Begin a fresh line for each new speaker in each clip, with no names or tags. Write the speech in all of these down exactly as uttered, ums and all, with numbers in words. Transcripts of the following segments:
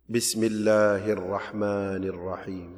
بسم الله الرحمن الرحيم.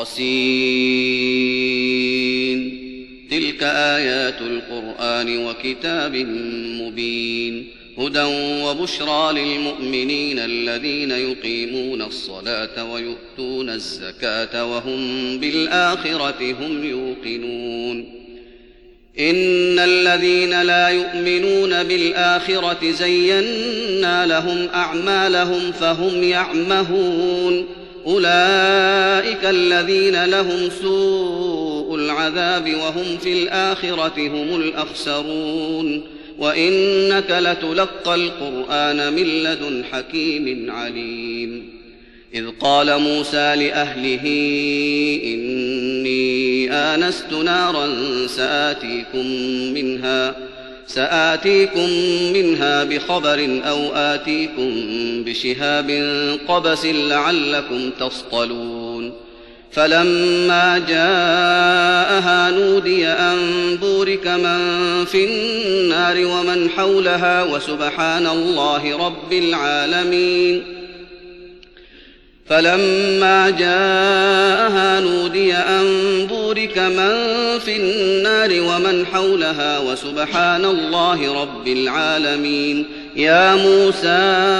طاسين. تلك آيات القرآن وكتاب مبين، هدى وبشرى للمؤمنين الذين يقيمون الصلاة ويؤتون الزكاة وهم بالآخرة هم يوقنون. إن الذين لا يؤمنون بالآخرة زينا لهم أعمالهم فهم يعمهون، أولئك الذين لهم سوء العذاب وهم في الآخرة هم الأخسرون. وإنك لتلقى القرآن من لدن حكيم عليم. إذ قال موسى لأهله إني آنست نارا سآتيكم منها, سآتيكم منها بخبر أو آتيكم بشهاب قبس لعلكم تصطلون. فلما جاءها نودي أن بورك من في النار ومن حولها وسبحان الله رب العالمين. فلما جاءها نودي أن بورك من في النار ومن حولها وسبحان الله رب العالمين. يا موسى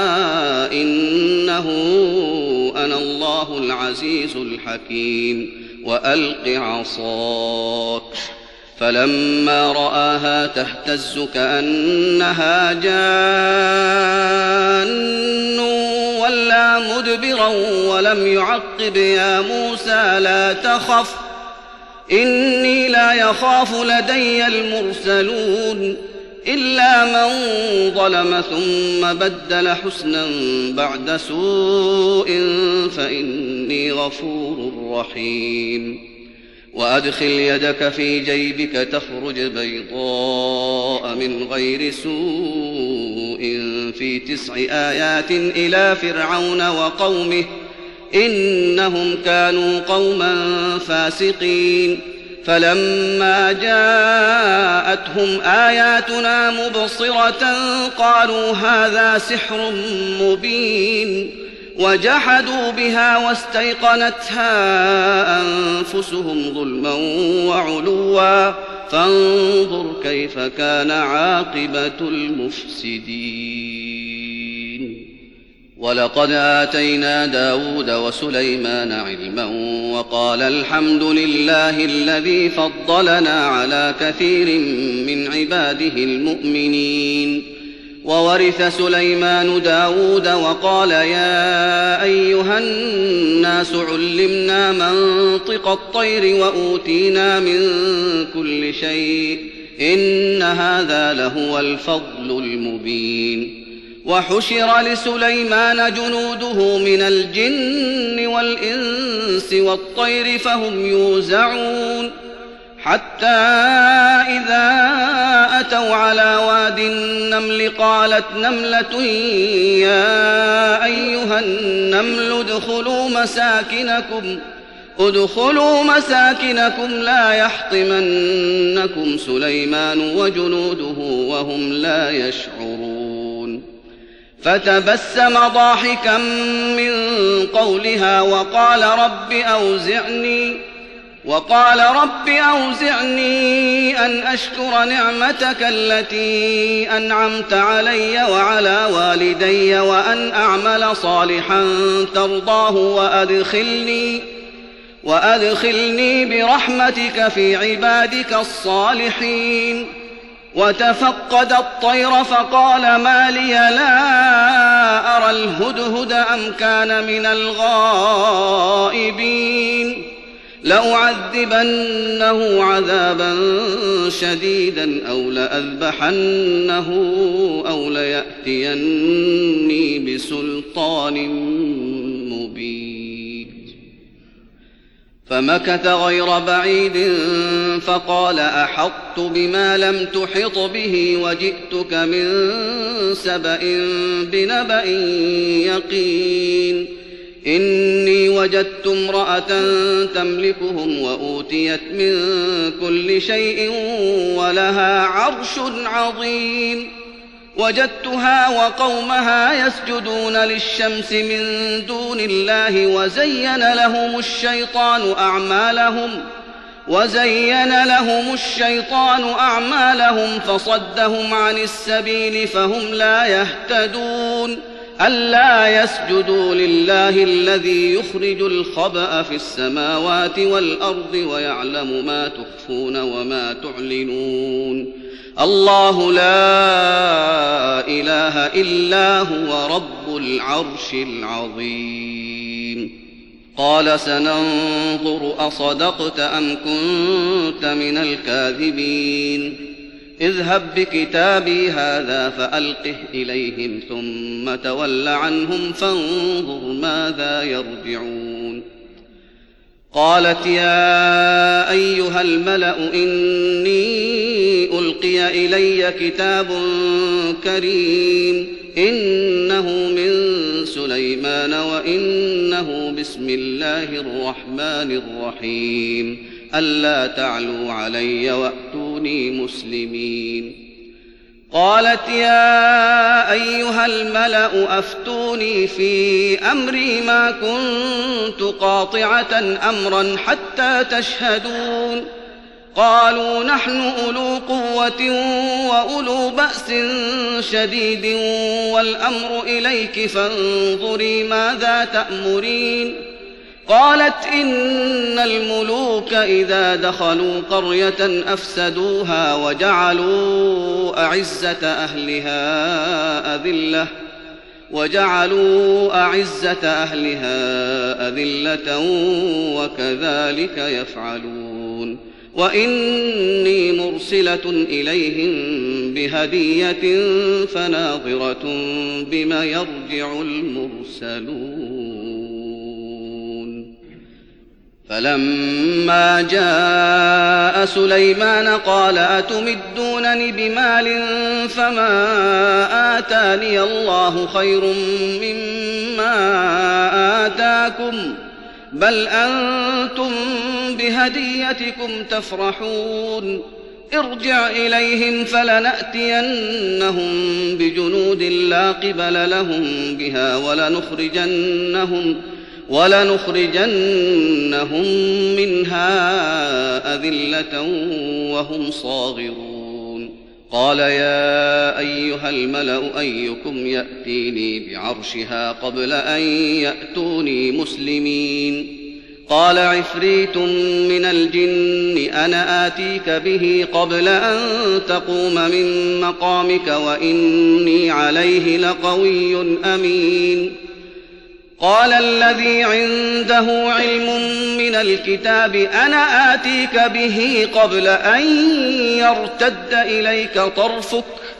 إنه أنا الله العزيز الحكيم وألق عصاك. فلما رآها تهتز كأنها جان ولا مدبرا ولم يعقب. يا موسى لا تخف إني لا يخاف لدي المرسلون. إلا من ظلم ثم بدل حسنا بعد سوء فإني غفور رحيم. وأدخل يدك في جيبك تخرج بيضاء من غير سوء في تسع آيات إلى فرعون وقومه إنهم كانوا قوما فاسقين. فلما جاءتهم آياتنا مبصرة قالوا هذا سحر مبين، وجحدوا بها واستيقنتها أنفسهم ظلما وعلوا فانظر كيف كان عاقبة المفسدين. ولقد آتينا داود وسليمان علما وقال الحمد لله الذي فضلنا على كثير من عباده المؤمنين. وورث سليمان داود وقال يا أيها الناس علمنا منطق الطير وأوتينا من كل شيء إن هذا لهو الفضل المبين. وحشر لسليمان جنوده من الجن والإنس والطير فهم يوزعون، حتى إذا أتوا على واد النمل قالت نملة يا أيها النمل ادخلوا مساكنكم ادخلوا مساكنكم لا يحطمنكم سليمان وجنوده وهم لا يشعرون. فتبسم ضاحكا من قولها وقال رب أوزعني وقال رب أوزعني أن أشكر نعمتك التي أنعمت علي وعلى والدي وأن أعمل صالحا ترضاه وأدخلني, وأدخلني برحمتك في عبادك الصالحين. وتفقد الطير فقال ما لي لا أرى الهدهد أم كان من الغائبين. لأعذبنه عذابا شديدا أو لأذبحنه أو ليأتيني بسلطان مبين. فمكث غير بعيد فقال أحطت بما لم تحط به وجئتك من سبأ بنبأ يقين. إني وجدت امرأة تملكهم وأوتيت من كل شيء ولها عرش عظيم. وجدتها وقومها يسجدون للشمس من دون الله وزين لهم الشيطان أعمالهم وزين لهم الشيطان أعمالهم فصدهم عن السبيل فهم لا يهتدون ألا يسجدوا لله الذي يخرج الخبأ في السماوات والأرض ويعلم ما تخفون وما تعلنون الله لا إله إلا هو رب العرش العظيم قال سننظر أصدقت أم كنت من الكاذبين اذهب بكتابي هذا فألقه إليهم ثم تول عنهم فانظر ماذا يرجعون قالت يا أيها الملأ إني ألقي إلي كتاب كريم إنه من سليمان وإنه بسم الله الرحمن الرحيم ألا تعلوا علي وأتوني مسلمين قالت يا أيها الملأ أفتوني في أمري ما كنت قاطعة أمرا حتى تشهدون قالوا نحن أولو قوة وأولو بأس شديد والأمر إليك فانظري ماذا تأمرين قالت إن الملوك إذا دخلوا قرية أفسدوها وجعلوا أعزة أهلها أذلة وجعلوا أعزة أهلها أذلة وكذلك يفعلون وإني مرسلة إليهم بهدية فناظرة بما يرجع المرسلون فلما جاء سليمان قال أتمدونني بمال فما آتاني الله خير مما آتاكم بل أنتم بهديتكم تفرحون ارجع إليهم فلنأتينهم بجنود لا قبل لهم بها ولنخرجنهم ولنخرجنهم منها أذلة وهم صاغرون قال يا أيها الملأ أيكم يأتيني بعرشها قبل أن يأتوني مسلمين قال عفريت من الجن أنا آتيك به قبل أن تقوم من مقامك وإني عليه لقوي أمين قال الذي عنده علم من الكتاب أنا آتيك به قبل أن يرتد إليك طرفك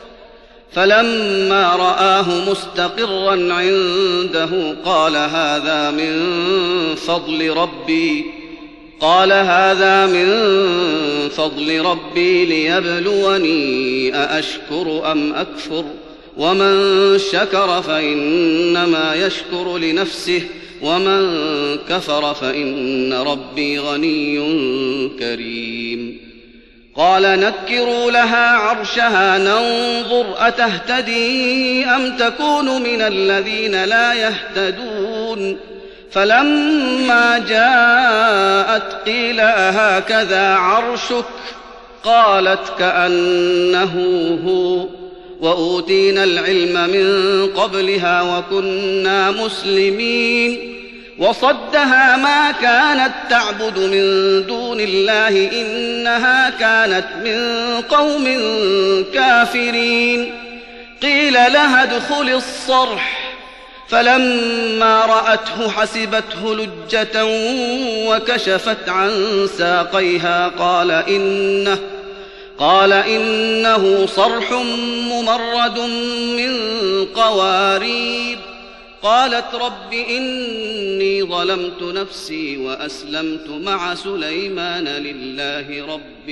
فلما رآه مستقرا عنده قال هذا من فضل ربي قال هذا من فضل ربي ليبلوني أأشكر أم أكفر ومن شكر فإنما يشكر لنفسه ومن كفر فإن ربي غني كريم قال نكروا لها عرشها ننظر أتهتدي أم تكون من الذين لا يهتدون فلما جاءت قيل أهكذا عرشك قالت كأنه هو وأوتينا العلم من قبلها وكنا مسلمين وصدها ما كانت تعبد من دون الله إنها كانت من قوم كافرين قيل لها ادخل الصرح فلما رأته حسبته لجة وكشفت عن ساقيها قال إنه قال إنه صرح ممرد من قوارير قالت رب إني ظلمت نفسي وأسلمت مع سليمان لله رب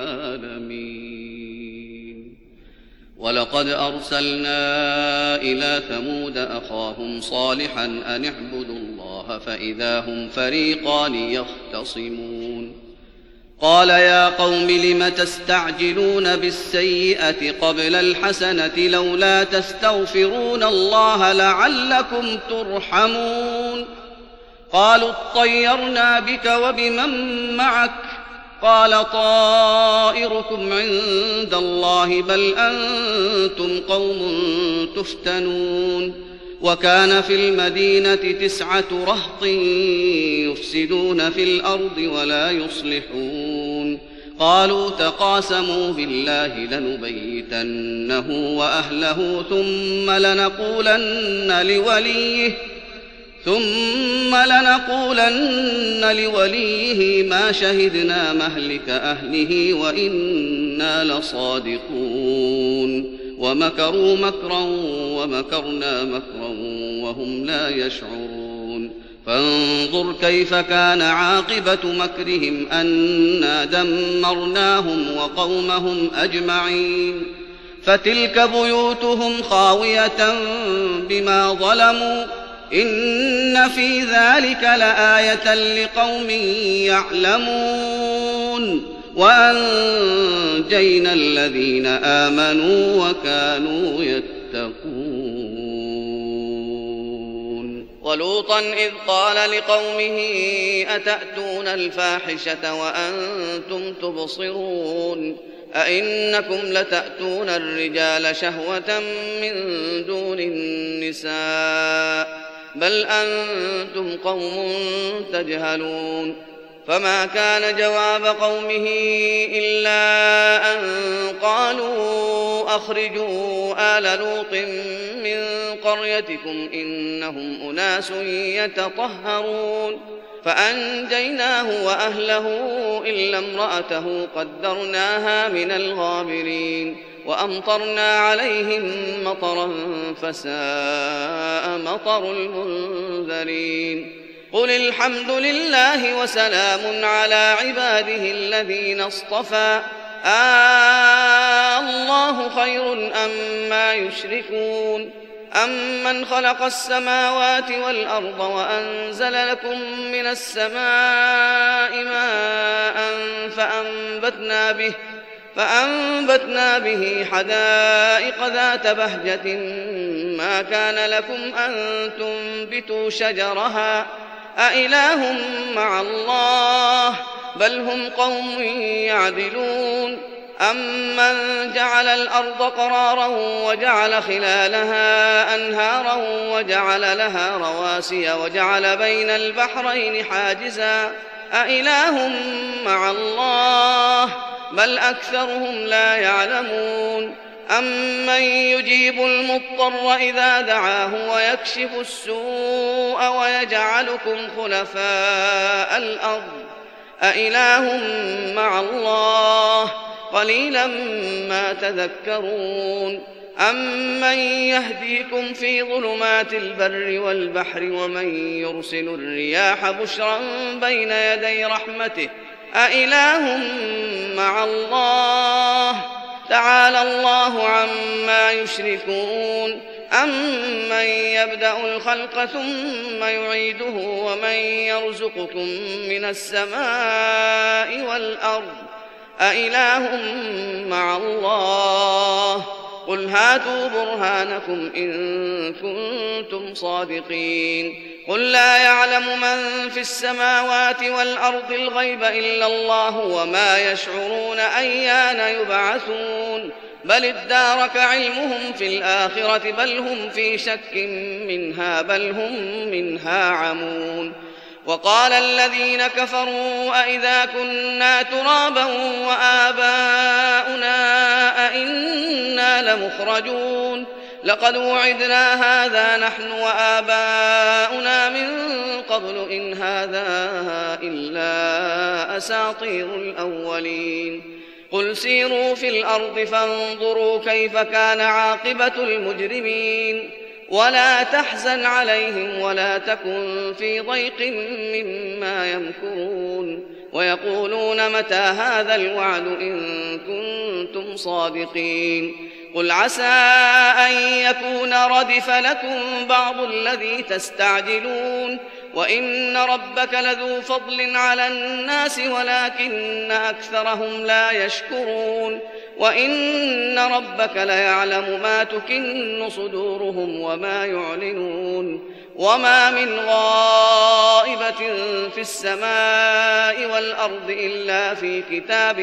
العالمين ولقد أرسلنا إلى ثمود أخاهم صالحا أن اعبدوا الله فإذا هم فريقان يختصمون قال يا قوم لم تستعجلون بالسيئة قبل الحسنة لولا تستغفرون الله لعلكم ترحمون قالوا اطيرنا بك وبمن معك قال طائركم عند الله بل أنتم قوم تفتنون وكان في المدينة تسعة رهط يفسدون في الأرض ولا يصلحون قالوا تقاسموا بالله لنبيتنه وأهله ثم لنقولن لوليه ثم لنقولن لوليه ما شهدنا مهلك أهله وإنا لصادقون ومكروا مكرا ومكرنا مكرا وهم لا يشعرون فانظر كيف كان عاقبة مكرهم أنا دمرناهم وقومهم أجمعين فتلك بيوتهم خاوية بما ظلموا إن في ذلك لآية لقوم يعلمون وأنجينا الذين آمنوا وكانوا يتقون ولوطا إذ قال لقومه أتأتون الفاحشة وأنتم تبصرون أئنكم لتأتون الرجال شهوة من دون النساء بل أنتم قوم تجهلون فما كان جواب قومه إلا أن قالوا أخرجوا آل لوط من قريتكم إنهم أناس يتطهرون فأنجيناه وأهله إلا امرأته قدرناها من الغابرين وأمطرنا عليهم مطرا فساء مطر المنذرين قل الحمد لله وسلام على عباده الذين اصطفى آه الله خير أما يشركون أمن خلق السماوات والأرض وأنزل لكم من السماء ماء فأنبتنا به فأنبتنا به حدائق ذات بهجة ما كان لكم أن تنبتوا شجرها أإله مع الله بل هم قوم يعدلون أمن جعل الأرض قرارا وجعل خلالها أنهارا وجعل لها رواسي وجعل بين البحرين حاجزا أإله مع الله بل أكثرهم لا يعلمون أمن يجيب المضطر إذا دعاه ويكشف السوء ويجعلكم خلفاء الأرض أإله مع الله قليلا ما تذكرون أمن يهديكم في ظلمات البر والبحر ومن يرسل الرياح بشرا بين يدي رحمته أإله مع الله تعالى الله عما يشركون أمن يبدأ الخلق ثم يعيده ومن يرزقكم من السماء والأرض أإله مع الله قل هاتوا برهانكم إن كنتم صادقين قل لا يعلم من في السماوات والأرض الغيب إلا الله وما يشعرون أيان يبعثون بل ادارك علمهم في الآخرة بل هم في شك منها بل هم منها عمون وقال الذين كفروا أئذا كنا ترابا وآباؤنا أئنا لمخرجون لقد وعدنا هذا نحن وآباؤنا من قبل إن هذا إلا أساطير الأولين قل سيروا في الأرض فانظروا كيف كان عاقبة المجرمين ولا تحزن عليهم ولا تكن في ضيق مما يمكرون ويقولون متى هذا الوعد إن كنتم صادقين قل عسى أن يكون ردف لكم بعض الذي تستعجلون وإن ربك لذو فضل على الناس ولكن أكثرهم لا يشكرون وإن ربك ليعلم ما تكن صدورهم وما يعلنون وما من غائبة في السماء والأرض إلا في كتاب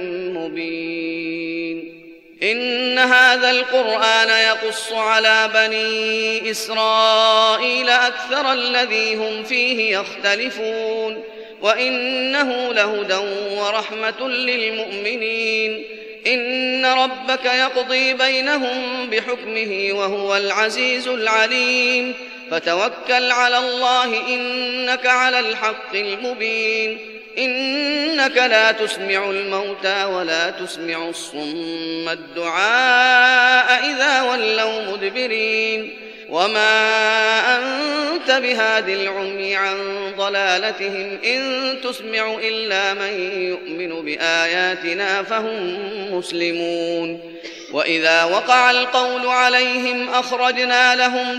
مبين. إن هذا القرآن يقص على بني إسرائيل أكثر الذي هم فيه يختلفون وإنه لهدى ورحمة للمؤمنين. إن ربك يقضي بينهم بحكمه وهو العزيز العليم. فتوكل على الله إنك على الحق المبين. إنك لا تسمع الموتى ولا تسمع الصم الدعاء إذا ولوا مدبرين وما أنت بهاد العمي عن ضلالتهم إن تسمع إلا من يؤمن بآياتنا فهم مسلمون. وإذا وقع القول عليهم أخرجنا لهم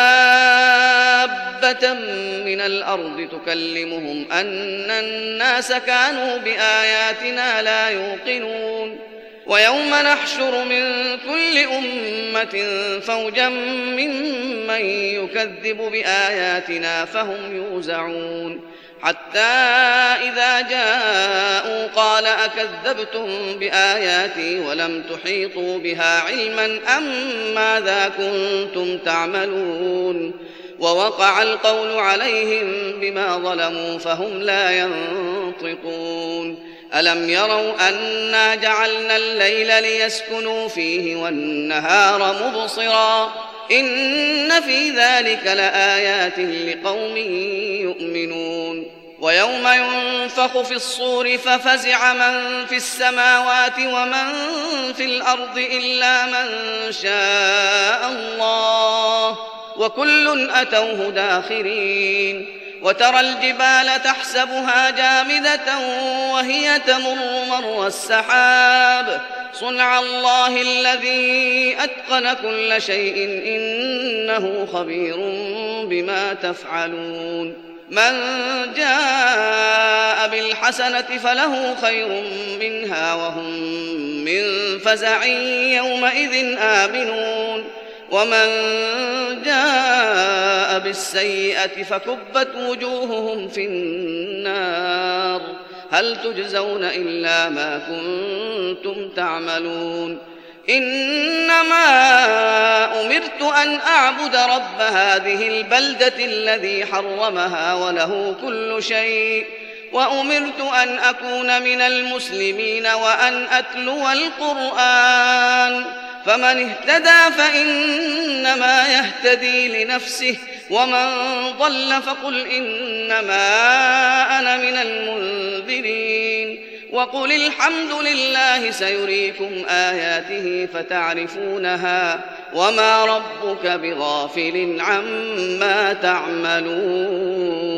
دابة من الأرض تكلمهم أن الناس كانوا بآياتنا لا يوقنون. ويوم نحشر من كل أمة فوجا ممن يكذب بآياتنا فهم يوزعون حتى إذا جاءوا قال أكذبتم بآياتي ولم تحيطوا بها علما أم ماذا كنتم تعملون. ووقع القول عليهم بما ظلموا فهم لا ينطقون. ألم يروا أنا جعلنا الليل ليسكنوا فيه والنهار مبصرا إن في ذلك لآيات لقوم يؤمنون. ويوم ينفخ في الصور ففزع من في السماوات ومن في الأرض إلا من شاء الله وكل أتوه داخرين. وترى الجبال تحسبها جامدة وهي تمر مر السحاب صنع الله الذي أتقن كل شيء إنه خبير بما تفعلون. من جاء بالحسنة فله خير منها وهم من فزع يومئذ آمنون ومن جاء بالسيئة فكبت وجوههم في النار هل تجزون إلا ما كنتم تعملون. إنما أمرت أن أعبد رب هذه البلدة الذي حرمها وله كل شيء وأمرت أن أكون من المسلمين وأن أتلو القرآن فمن اهتدى فإنما يهتدي لنفسه ومن ضل فقل إنما أنا من المنذرين. وقل الحمد لله سيريكم آياته فتعرفونها وما ربك بغافل عما تعملون.